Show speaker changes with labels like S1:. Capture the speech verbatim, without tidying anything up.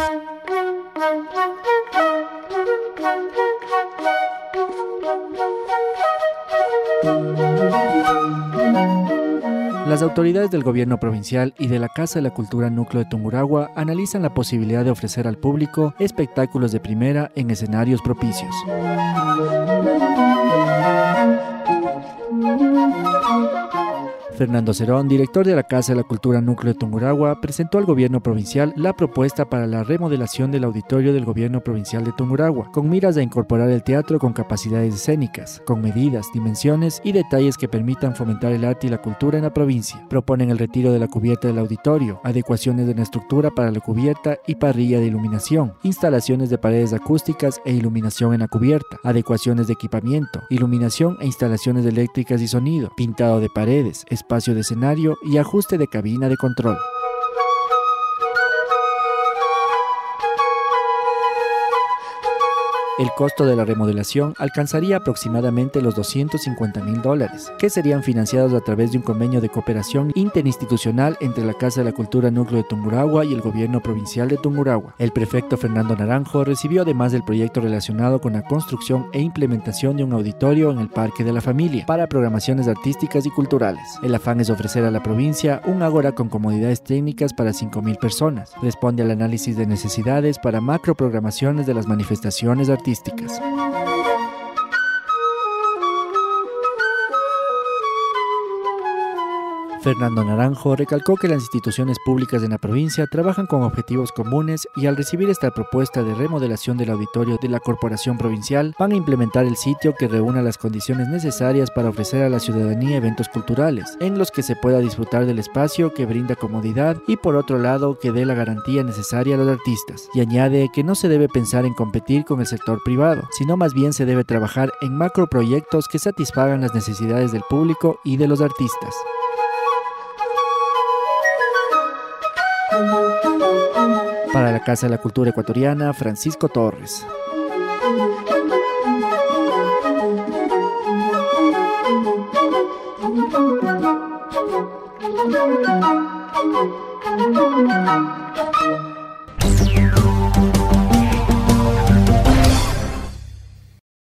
S1: Las autoridades del gobierno provincial y de la Casa de la Cultura Núcleo de Tungurahua analizan la posibilidad de ofrecer al público espectáculos de primera en escenarios propicios. Fernando Cerón, director de la Casa de la Cultura Núcleo de Tungurahua, presentó al gobierno provincial la propuesta para la remodelación del auditorio del gobierno provincial de Tungurahua, con miras a incorporar el teatro con capacidades escénicas, con medidas, dimensiones y detalles que permitan fomentar el arte y la cultura en la provincia. Proponen el retiro de la cubierta del auditorio, adecuaciones de la estructura para la cubierta y parrilla de iluminación, instalaciones de paredes acústicas e iluminación en la cubierta, adecuaciones de equipamiento, iluminación e instalaciones eléctricas y sonido, pintado de paredes, espacio de escenario y ajuste de cabina de control. El costo de la remodelación alcanzaría aproximadamente los doscientos cincuenta mil dólares, que serían financiados a través de un convenio de cooperación interinstitucional entre la Casa de la Cultura Núcleo de Tungurahua y el gobierno provincial de Tungurahua. El prefecto Fernando Naranjo recibió además del proyecto relacionado con la construcción e implementación de un auditorio en el Parque de la Familia para programaciones artísticas y culturales. El afán es ofrecer a la provincia un ágora con comodidades técnicas para cinco mil personas. Responde al análisis de necesidades para macroprogramaciones de las manifestaciones artísticas. Fernando Naranjo recalcó que las instituciones públicas en la provincia trabajan con objetivos comunes y al recibir esta propuesta de remodelación del auditorio de la Corporación Provincial van a implementar el sitio que reúna las condiciones necesarias para ofrecer a la ciudadanía eventos culturales en los que se pueda disfrutar del espacio que brinda comodidad y por otro lado que dé la garantía necesaria a los artistas. Y añade que no se debe pensar en competir con el sector privado, sino más bien se debe trabajar en macroproyectos que satisfagan las necesidades del público y de los artistas. Para la Casa de la Cultura Ecuatoriana, Francisco Torres.
S2: Thank you.